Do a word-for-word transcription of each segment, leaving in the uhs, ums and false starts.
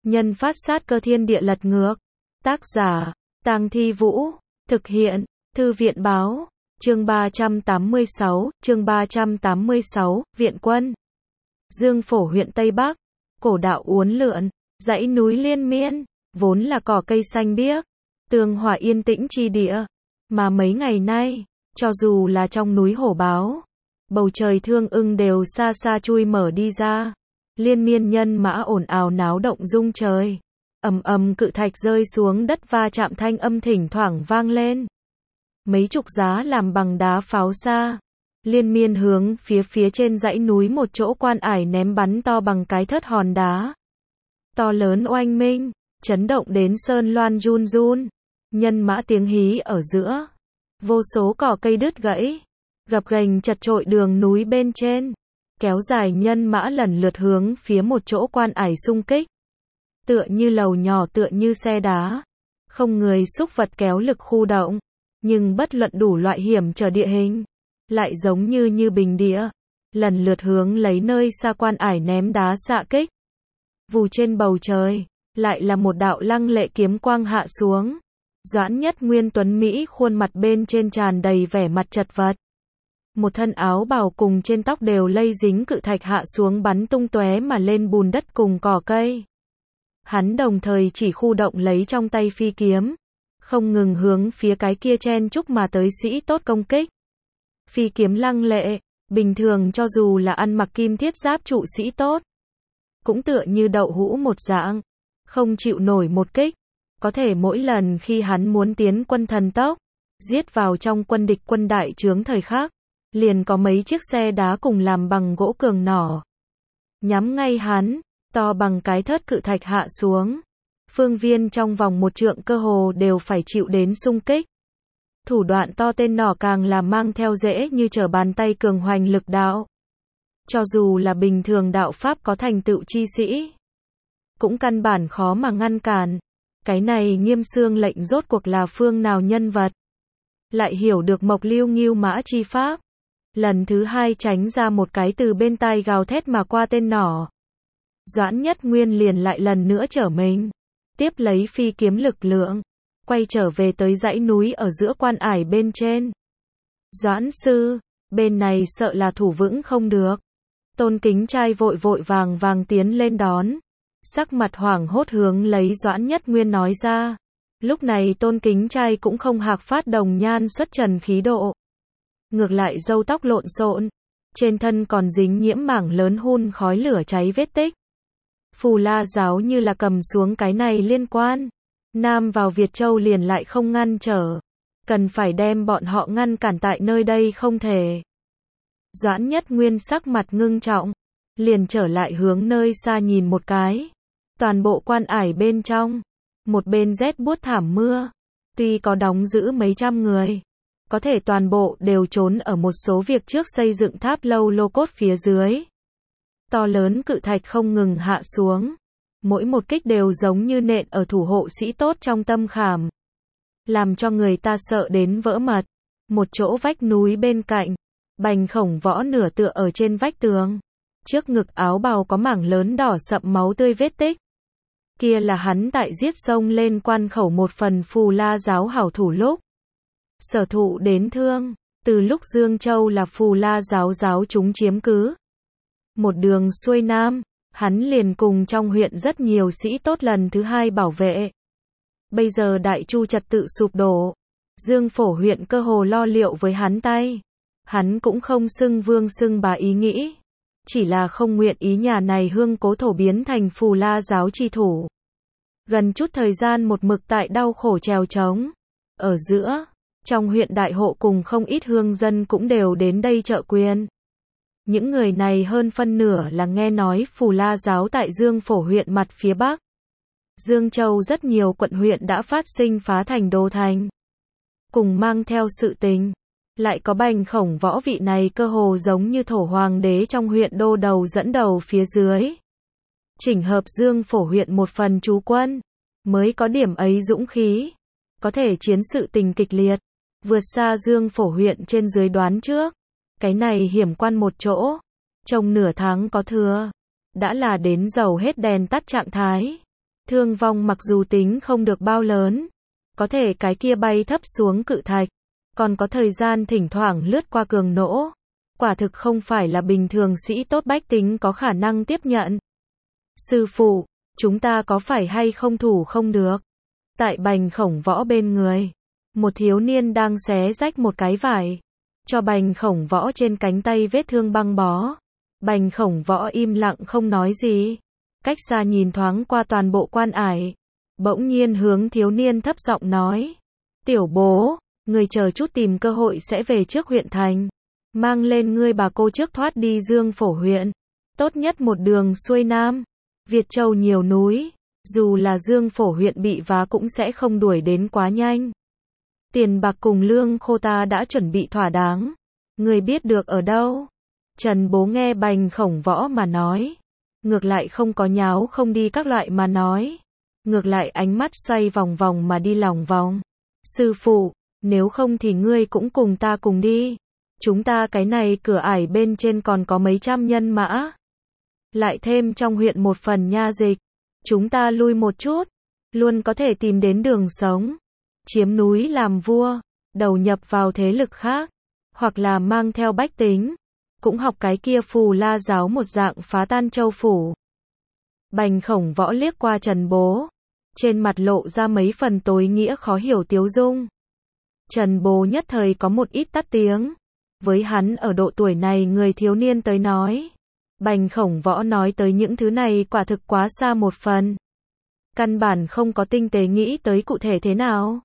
nhân phát sát cơ thiên địa lật ngược. Tác giả, Tang Thi Vũ. Thực hiện, Thư viện Báo. Chương ba trăm tám mươi sáu, chương ba trăm tám mươi sáu, Viện Quân. Dương Phổ huyện Tây Bắc, cổ đạo uốn lượn, dãy núi liên miên, vốn là cỏ cây xanh biếc, tường hòa yên tĩnh chi địa. Mà mấy ngày nay, cho dù là trong núi hổ báo, bầu trời thương ưng đều xa xa chui mở đi ra. Liên miên nhân mã ồn ào náo động rung trời. Ầm ầm cự thạch rơi xuống đất va chạm thanh âm thỉnh thoảng vang lên. Mấy chục giá làm bằng đá pháo xa, liên miên hướng phía phía trên dãy núi một chỗ quan ải ném bắn to bằng cái thớt hòn đá. To lớn oanh minh, chấn động đến sơn loan run run. Nhân mã tiếng hí ở giữa. Vô số cỏ cây đứt gãy, gập ghềnh chật trội đường núi bên trên. Kéo dài nhân mã lần lượt hướng phía một chỗ quan ải xung kích. Tựa như lầu nhỏ, tựa như xe đá. Không người xúc vật kéo lực khu động. Nhưng bất luận đủ loại hiểm trở địa hình, lại giống như như bình địa. Lần lượt hướng lấy nơi xa quan ải ném đá xạ kích. Vù trên bầu trời, lại là một đạo lăng lệ kiếm quang hạ xuống. Doãn Nhất Nguyên tuấn Mỹ khuôn mặt bên trên tràn đầy vẻ mặt chật vật. Một thân áo bào cùng trên tóc đều lây dính cự thạch hạ xuống bắn tung tóe mà lên bùn đất cùng cỏ cây. Hắn đồng thời chỉ khu động lấy trong tay phi kiếm, không ngừng hướng phía cái kia chen chúc mà tới sĩ tốt công kích. Phi kiếm lăng lệ, bình thường cho dù là ăn mặc kim thiết giáp trụ sĩ tốt, cũng tựa như đậu hũ một dạng, không chịu nổi một kích. Có thể mỗi lần khi hắn muốn tiến quân thần tốc, giết vào trong quân địch quân đại trướng thời khắc, liền có mấy chiếc xe đá cùng làm bằng gỗ cường nỏ nhắm ngay hắn, to bằng cái thớt cự thạch hạ xuống. Phương viên trong vòng một trượng cơ hồ đều phải chịu đến xung kích. Thủ đoạn to tên nỏ càng là mang theo dễ như trở bàn tay cường hoành lực đạo. Cho dù là bình thường đạo pháp có thành tựu chi sĩ, cũng căn bản khó mà ngăn cản. Cái này Nghiêm Xương lệnh rốt cuộc là phương nào nhân vật? Lại hiểu được Mộc Lưu Ngưu Mã chi pháp. Lần thứ hai tránh ra một cái từ bên tai gào thét mà qua tên nỏ. Doãn Nhất Nguyên liền lại lần nữa trở mình. Tiếp lấy phi kiếm lực lượng, quay trở về tới dãy núi ở giữa quan ải bên trên. Doãn sư, bên này sợ là thủ vững không được. Tôn Kính Trai vội vội vàng vàng tiến lên đón. Sắc mặt hoảng hốt hướng lấy Doãn Nhất Nguyên nói ra. Lúc này Tôn Kính Trai cũng không hạc phát đồng nhan xuất trần khí độ. Ngược lại râu tóc lộn xộn, trên thân còn dính nhiễm mảng lớn hun khói lửa cháy vết tích. Phù La giáo như là cầm xuống cái này liên quan. Nam vào Việt Châu liền lại không ngăn trở. Cần phải đem bọn họ ngăn cản tại nơi đây không thể. Doãn Nhất Nguyên sắc mặt ngưng trọng, liền trở lại hướng nơi xa nhìn một cái. Toàn bộ quan ải bên trong, một bên rét buốt thảm mưa. Tuy có đóng giữ mấy trăm người, có thể toàn bộ đều trốn ở một số việc trước xây dựng tháp lâu lô cốt phía dưới. To lớn cự thạch không ngừng hạ xuống. Mỗi một kích đều giống như nện ở thủ hộ sĩ tốt trong tâm khảm. Làm cho người ta sợ đến vỡ mật. Một chỗ vách núi bên cạnh, Bành Khổng Võ nửa tựa ở trên vách tường. Trước ngực áo bào có mảng lớn đỏ sậm máu tươi vết tích. Kia là hắn tại giết sông lên quan khẩu một phần Phù La giáo hảo thủ lúc sở thụ đến thương. Từ lúc Dương Châu là Phù La giáo giáo chúng chiếm cứ, một đường xuôi nam, hắn liền cùng trong huyện rất nhiều sĩ tốt lần thứ hai bảo vệ. Bây giờ đại chu trật tự sụp đổ, Dương Phổ huyện cơ hồ lo liệu với hắn tay. Hắn cũng không xưng vương xưng bà ý nghĩ, chỉ là không nguyện ý nhà này hương cố thổ biến thành Phù La giáo chi thủ. Gần chút thời gian một mực tại đau khổ trèo trống. Ở giữa, trong huyện đại hộ cùng không ít hương dân cũng đều đến đây trợ quyền. Những người này hơn phân nửa là nghe nói Phù La giáo tại Dương Phổ huyện mặt phía Bắc. Dương Châu rất nhiều quận huyện đã phát sinh phá thành đô thành. Cùng mang theo sự tình. Lại có Bành Khổng Võ vị này cơ hồ giống như thổ hoàng đế trong huyện đô đầu dẫn đầu phía dưới. Chỉnh hợp Dương Phổ huyện một phần trú quân. Mới có điểm ấy dũng khí. Có thể chiến sự tình kịch liệt. Vượt xa Dương Phổ huyện trên dưới đoán trước. Cái này hiểm quan một chỗ. Trong nửa tháng có thừa. Đã là đến dầu hết đèn tắt trạng thái. Thương vong mặc dù tính không được bao lớn, có thể cái kia bay thấp xuống cự thạch, còn có thời gian thỉnh thoảng lướt qua cường nỗ, quả thực không phải là bình thường sĩ tốt bách tính có khả năng tiếp nhận. Sư phụ, chúng ta có phải hay không thủ không được? Tại Bành Khổng Võ bên người, một thiếu niên đang xé rách một cái vải, cho Bành Khổng Võ trên cánh tay vết thương băng bó. Bành Khổng Võ im lặng không nói gì, cách xa nhìn thoáng qua toàn bộ quan ải, bỗng nhiên hướng thiếu niên thấp giọng nói, tiểu bố, người chờ chút tìm cơ hội sẽ về trước huyện thành, mang lên ngươi bà cô trước thoát đi Dương Phổ huyện, tốt nhất một đường xuôi nam, Việt Châu nhiều núi, dù là Dương Phổ huyện bị vá cũng sẽ không đuổi đến quá nhanh. Tiền bạc cùng lương khô ta đã chuẩn bị thỏa đáng, người biết được ở đâu? Trần Bố nghe Bành Khổng Võ mà nói, ngược lại không có nháo không đi các loại mà nói, ngược lại ánh mắt xoay vòng vòng mà đi lòng vòng. Sư phụ, nếu không thì ngươi cũng cùng ta cùng đi, chúng ta cái này cửa ải bên trên còn có mấy trăm nhân mã, lại thêm trong huyện một phần nha dịch, chúng ta lui một chút, luôn có thể tìm đến đường sống, chiếm núi làm vua, đầu nhập vào thế lực khác, hoặc là mang theo bách tính, cũng học cái kia Phù La giáo một dạng phá tan châu phủ. Bành Khổng Võ liếc qua Trần Bố, trên mặt lộ ra mấy phần tối nghĩa khó hiểu tiếu dung. Trần Bố nhất thời có một ít tắt tiếng, với hắn ở độ tuổi này người thiếu niên tới nói, Bành Khổng Võ nói tới những thứ này quả thực quá xa một phần, căn bản không có tinh tế nghĩ tới cụ thể thế nào.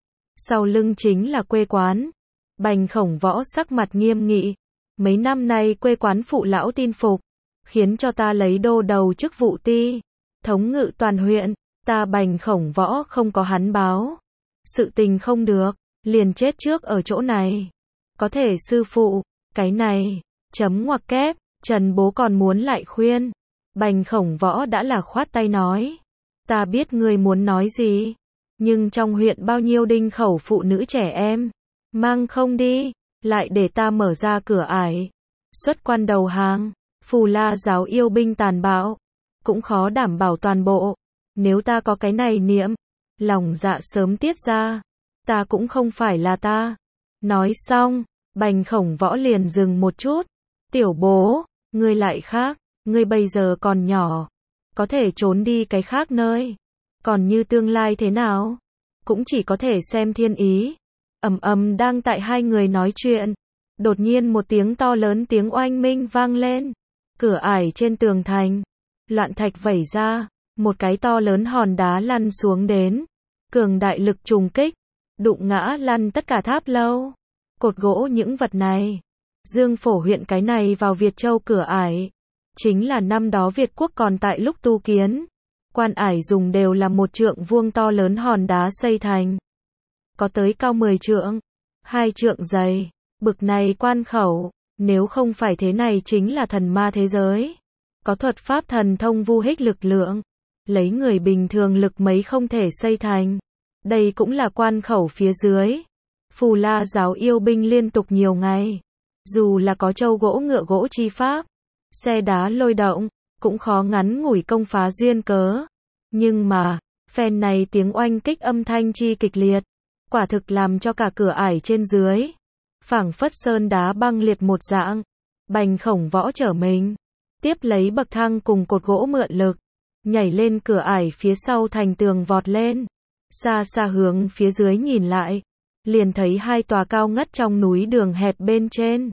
Sau lưng chính là quê quán. Bành Khổng Võ sắc mặt nghiêm nghị, mấy năm nay quê quán phụ lão tin phục, khiến cho ta lấy đô đầu chức vụ ti, thống ngự toàn huyện, ta Bành Khổng Võ không có hắn báo, sự tình không được, liền chết trước ở chỗ này. Có thể sư phụ, cái này, chấm ngoặc kép, Trần Bố còn muốn lại khuyên, Bành Khổng Võ đã là khoát tay nói, ta biết ngươi muốn nói gì, nhưng trong huyện bao nhiêu đinh khẩu phụ nữ trẻ em, mang không đi, lại để ta mở ra cửa ải, xuất quan đầu hàng, Phù La giáo yêu binh tàn bạo, cũng khó đảm bảo toàn bộ, nếu ta có cái này niệm, lòng dạ sớm tiết ra, ta cũng không phải là ta. Nói xong, Bành Khổng Võ liền dừng một chút, tiểu bố, ngươi lại khác, ngươi bây giờ còn nhỏ, có thể trốn đi cái khác nơi, còn như tương lai thế nào, cũng chỉ có thể xem thiên ý. Ầm ầm đang tại hai người nói chuyện, đột nhiên một tiếng to lớn tiếng oanh minh vang lên, cửa ải trên tường thành, loạn thạch vẩy ra, một cái to lớn hòn đá lăn xuống đến, cường đại lực trùng kích, đụng ngã lăn tất cả tháp lâu, cột gỗ những vật này. Dương Phổ huyện cái này vào Việt Châu cửa ải, chính là năm đó Việt quốc còn tại lúc tu kiến, quan ải dùng đều là một trượng vuông to lớn hòn đá xây thành, có tới cao mười trượng, hai trượng dày, bực này quan khẩu, nếu không phải thế này chính là thần ma thế giới, có thuật pháp thần thông vu hích lực lượng, lấy người bình thường lực mấy không thể xây thành. Đây cũng là quan khẩu phía dưới. Phù La giáo yêu binh liên tục nhiều ngày, dù là có trâu gỗ ngựa gỗ chi pháp, xe đá lôi động, cũng khó ngắn ngủi công phá duyên cớ. Nhưng mà, phen này tiếng oanh kích âm thanh chi kịch liệt, quả thực làm cho cả cửa ải trên dưới, phảng phất sơn đá băng liệt một dạng. Bành Khổng Võ trở mình, tiếp lấy bậc thang cùng cột gỗ mượn lực, nhảy lên cửa ải phía sau thành tường vọt lên, xa xa hướng phía dưới nhìn lại, liền thấy hai tòa cao ngất trong núi đường hẹp bên trên.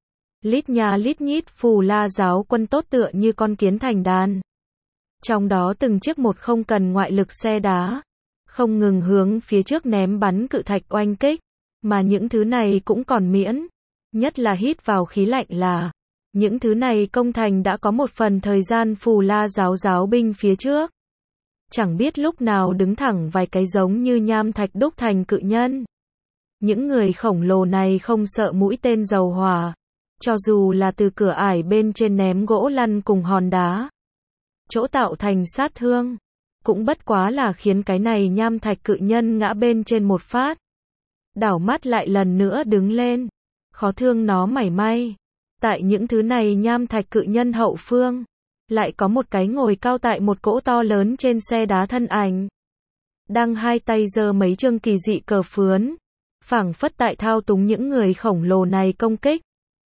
Lít nha lít nhít Phù La giáo quân tốt tựa như con kiến thành đàn. Trong đó từng chiếc một không cần ngoại lực xe đá, không ngừng hướng phía trước ném bắn cự thạch oanh kích, mà những thứ này cũng còn miễn, nhất là hít vào khí lạnh là, những thứ này công thành đã có một phần thời gian Phù La giáo giáo binh phía trước. Chẳng biết lúc nào đứng thẳng vài cái giống như nham thạch đúc thành cự nhân. Những người khổng lồ này không sợ mũi tên dầu hỏa, cho dù là từ cửa ải bên trên ném gỗ lăn cùng hòn đá, chỗ tạo thành sát thương, cũng bất quá là khiến cái này nham thạch cự nhân ngã bên trên một phát, đảo mắt lại lần nữa đứng lên, khó thương nó mảy may. Tại những thứ này nham thạch cự nhân hậu phương, lại có một cái ngồi cao tại một cỗ to lớn trên xe đá thân ảnh. Đang hai tay giơ mấy chương kỳ dị cờ phướn, phảng phất tại thao túng những người khổng lồ này công kích.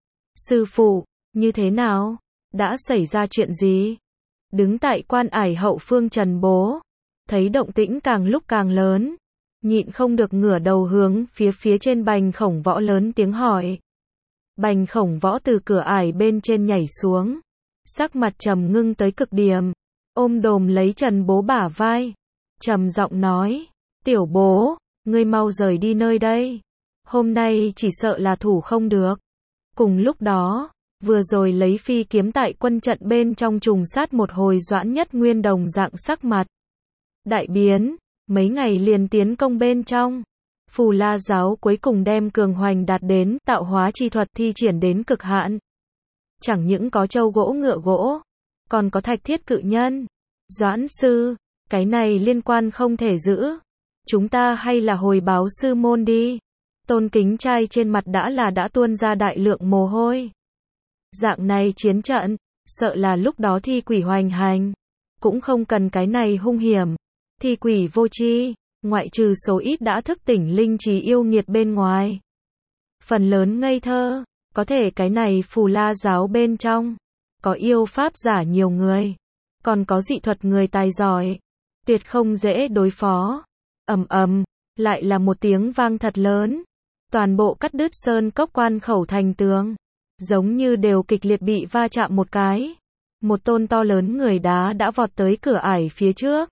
Sư phụ, như thế nào? Đã xảy ra chuyện gì? Đứng tại quan ải hậu phương Trần Bố, thấy động tĩnh càng lúc càng lớn, nhịn không được ngửa đầu hướng phía phía trên Bành Khổng Võ lớn tiếng hỏi. Bành Khổng Võ từ cửa ải bên trên nhảy xuống, sắc mặt trầm ngưng tới cực điểm, ôm đồm lấy Trần Bố bả vai, trầm giọng nói, tiểu Bố, ngươi mau rời đi nơi đây, hôm nay chỉ sợ là thủ không được. Cùng lúc đó, vừa rồi lấy phi kiếm tại quân trận bên trong trùng sát một hồi Doãn Nhất Nguyên đồng dạng sắc mặt đại biến, mấy ngày liền tiến công bên trong. Phù La giáo cuối cùng đem cường hoành đạt đến tạo hóa chi thuật thi triển đến cực hạn. Chẳng những có châu gỗ ngựa gỗ, còn có thạch thiết cự nhân. Doãn sư, cái này liên quan không thể giữ. Chúng ta hay là hồi báo sư môn đi. Tôn Kính Trai trên mặt đã là đã tuôn ra đại lượng mồ hôi. Dạng này chiến trận, sợ là lúc đó thi quỷ hoành hành. Cũng không cần cái này hung hiểm. Thi quỷ vô tri, ngoại trừ số ít đã thức tỉnh linh trí yêu nghiệt bên ngoài. Phần lớn ngây thơ, có thể cái này Phù La giáo bên trong, có yêu pháp giả nhiều người, còn có dị thuật người tài giỏi, tuyệt không dễ đối phó. Ầm ầm, lại là một tiếng vang thật lớn, toàn bộ cắt đứt sơn cốc quan khẩu thành tường, giống như đều kịch liệt bị va chạm một cái. Một tôn to lớn người đá đã vọt tới cửa ải phía trước.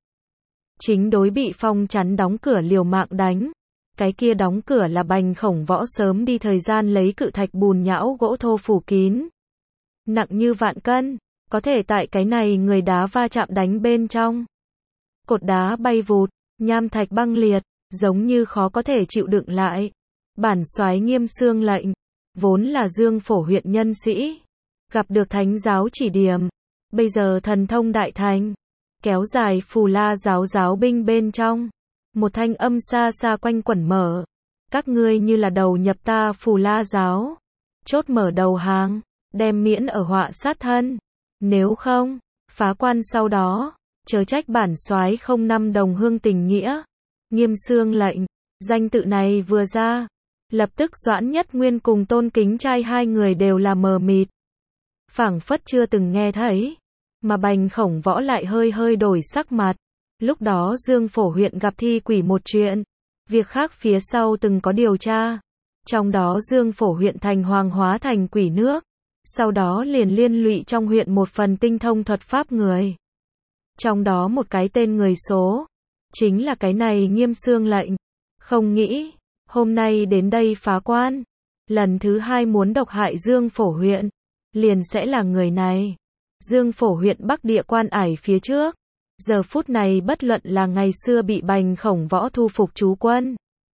Chính đối bị phong chắn đóng cửa liều mạng đánh. Cái kia đóng cửa là Bành Khổng Võ sớm đi thời gian lấy cự thạch bùn nhão gỗ thô phủ kín. Nặng như vạn cân, có thể tại cái này người đá va chạm đánh bên trong. Cột đá bay vụt, nham thạch băng liệt, giống như khó có thể chịu đựng lại. Bản soái Nghiêm Xương lệnh, vốn là Dương Phổ huyện nhân sĩ, gặp được thánh giáo chỉ điểm, bây giờ thần thông đại thành, kéo dài Phù La giáo giáo binh bên trong. Một thanh âm xa xa quanh quẩn mở. Các ngươi như là đầu nhập ta Phù La giáo. Chốt mở đầu hàng, đem miễn ở họa sát thân. Nếu không, phá quan sau đó, chớ trách bản soái không năm đồng hương tình nghĩa. Nghiêm Xương lệnh, danh tự này vừa ra, lập tức Doãn Nhất Nguyên cùng Tôn Kính Trai hai người đều là mờ mịt. Phảng phất chưa từng nghe thấy, mà Bành Khổng Võ lại hơi hơi đổi sắc mặt. Lúc đó Dương Phổ huyện gặp thi quỷ một chuyện, việc khác phía sau từng có điều tra. Trong đó Dương Phổ huyện thành hoàng hóa thành quỷ nước, sau đó liền liên lụy trong huyện một phần tinh thông thuật pháp người. Trong đó một cái tên người số, chính là cái này Nghiêm Xương lệnh. Không nghĩ, hôm nay đến đây phá quan, lần thứ hai muốn độc hại Dương Phổ huyện, liền sẽ là người này. Dương Phổ huyện Bắc địa quan ải phía trước. Giờ phút này bất luận là ngày xưa bị Bành Khổng Võ thu phục trú quân,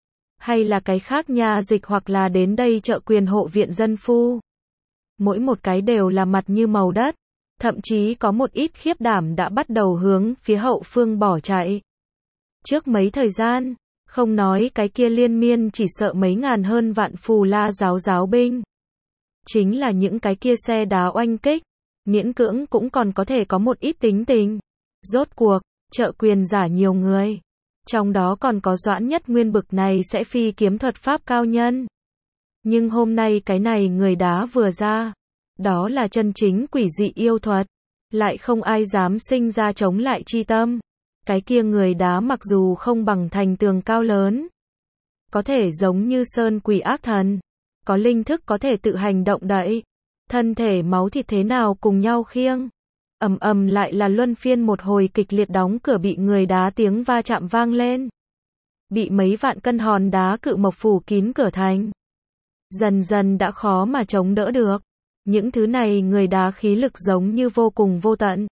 hay là cái khác nha dịch hoặc là đến đây trợ quyền hộ viện dân phu. Mỗi một cái đều là mặt như màu đất, thậm chí có một ít khiếp đảm đã bắt đầu hướng phía hậu phương bỏ chạy. Trước mấy thời gian, không nói cái kia liên miên chỉ sợ mấy ngàn hơn vạn Phù La giáo giáo binh. Chính là những cái kia xe đá oanh kích, miễn cưỡng cũng còn có thể có một ít tính tình. Rốt cuộc, trợ quyền giả nhiều người. Trong đó còn có Doãn Nhất Nguyên bực này sẽ phi kiếm thuật pháp cao nhân. Nhưng hôm nay cái này người đá vừa ra, đó là chân chính quỷ dị yêu thuật. Lại không ai dám sinh ra chống lại chi tâm. Cái kia người đá mặc dù không bằng thành tường cao lớn, có thể giống như sơn quỷ ác thần, có linh thức có thể tự hành động đậy. Thân thể máu thịt thế nào cùng nhau khiêng. Ầm ầm lại là luân phiên một hồi kịch liệt đóng cửa bị người đá tiếng va chạm vang lên. Bị mấy vạn cân hòn đá cự mộc phủ kín cửa thành. Dần dần đã khó mà chống đỡ được. Những thứ này người đá khí lực giống như vô cùng vô tận.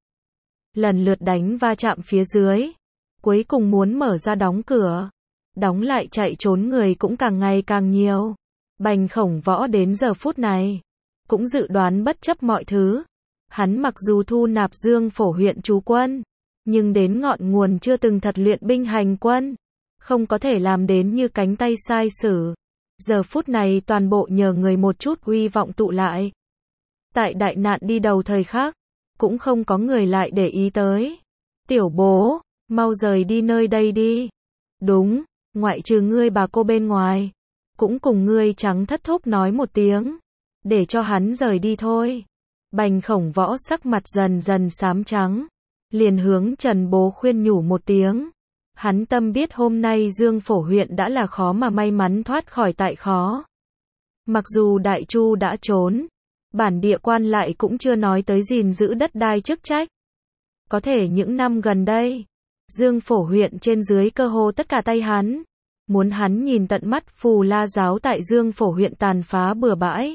Lần lượt đánh va chạm phía dưới. Cuối cùng muốn mở ra đóng cửa. Đóng lại chạy trốn người cũng càng ngày càng nhiều. Bành Khổng Võ đến giờ phút này cũng dự đoán bất chấp mọi thứ. Hắn mặc dù thu nạp Dương Phổ huyện trú quân, nhưng đến ngọn nguồn chưa từng thật luyện binh hành quân, không có thể làm đến như cánh tay sai sử. Giờ phút này toàn bộ nhờ người một chút uy vọng tụ lại. Tại đại nạn đi đầu thời khắc, cũng không có người lại để ý tới. Tiểu bố, mau rời đi nơi đây đi. Đúng, ngoại trừ ngươi bà cô bên ngoài, cũng cùng ngươi Trắng Thất Thúc nói một tiếng, để cho hắn rời đi thôi. Bành Khổng Võ sắc mặt dần dần xám trắng, liền hướng Trần Bố khuyên nhủ một tiếng. Hắn tâm biết hôm nay Dương Phổ huyện đã là khó mà may mắn thoát khỏi tại khó. Mặc dù Đại Chu đã trốn, bản địa quan lại cũng chưa nói tới gìn giữ đất đai chức trách. Có thể những năm gần đây, Dương Phổ huyện trên dưới cơ hồ tất cả tay hắn, muốn hắn nhìn tận mắt Phù La giáo tại Dương Phổ huyện tàn phá bừa bãi,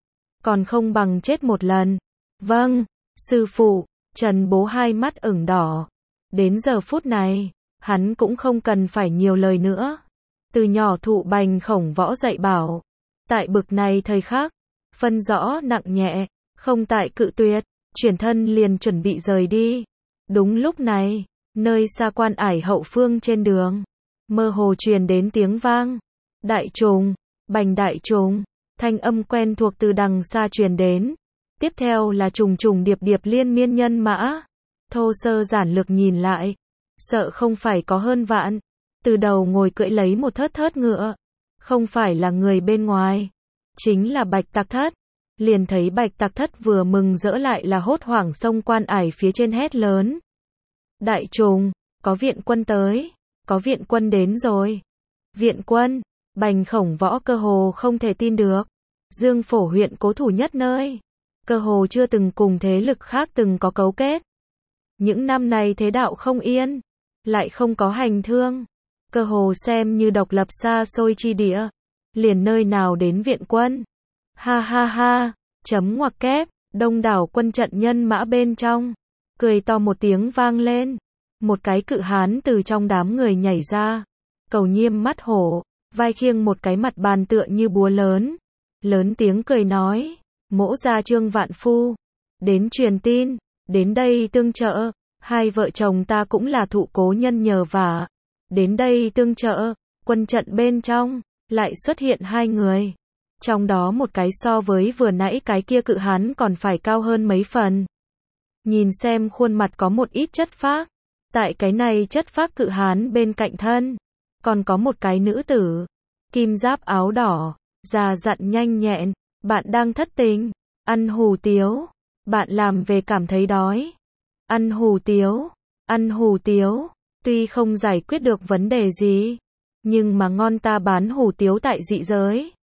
còn không bằng chết một lần. Vâng, sư phụ. Trần Bố hai mắt ửng đỏ. Đến giờ phút này, hắn cũng không cần phải nhiều lời nữa. Từ nhỏ thụ Bành Khổng Võ dạy bảo, tại bực này thời khắc, phân rõ nặng nhẹ, không tại cự tuyệt, chuyển thân liền chuẩn bị rời đi. Đúng lúc này, nơi xa Quan Ải hậu phương trên đường, mơ hồ truyền đến tiếng vang. Đại Trùng, Bành Đại Trùng, thanh âm quen thuộc từ đằng xa truyền đến. Tiếp theo là trùng trùng điệp điệp liên miên nhân mã. Thô sơ giản lược nhìn lại, sợ không phải có hơn vạn. Từ đầu ngồi cưỡi lấy một thớt thớt ngựa, không phải là người bên ngoài, chính là Bạch Tạc Thất. Liền thấy Bạch Tạc Thất vừa mừng rỡ lại là hốt hoảng xông Quan Ải phía trên hét lớn. Đại Trùng, có viện quân tới, có viện quân đến rồi. Viện quân, Bành Khổng Võ cơ hồ không thể tin được. Dương Phổ huyện cố thủ nhất nơi, cơ hồ chưa từng cùng thế lực khác từng có cấu kết. Những năm này thế đạo không yên, lại không có hành thương, cơ hồ xem như độc lập xa xôi chi địa, liền nơi nào đến viện quân. Ha ha ha, chấm ngoặc kép, đông đảo quân trận nhân mã bên trong, cười to một tiếng vang lên. Một cái cự hán từ trong đám người nhảy ra, Cầu Nhiêm mắt hổ, vai khiêng một cái mặt bàn tựa như búa lớn, lớn tiếng cười nói. Mỗ gia Trương Vạn Phu, đến truyền tin, đến đây tương trợ, hai vợ chồng ta cũng là thụ cố nhân nhờ vả, đến đây tương trợ. Quân trận bên trong, lại xuất hiện hai người, trong đó một cái so với vừa nãy cái kia cự hán còn phải cao hơn mấy phần. Nhìn xem khuôn mặt có một ít chất phác, tại cái này chất phác cự hán bên cạnh thân, còn có một cái nữ tử, kim giáp áo đỏ, già dặn nhanh nhẹn. Bạn đang thất tình, ăn hủ tiếu, bạn làm về cảm thấy đói. Ăn hủ tiếu, ăn hủ tiếu, tuy không giải quyết được vấn đề gì, nhưng mà ngon ta bán hủ tiếu tại dị giới.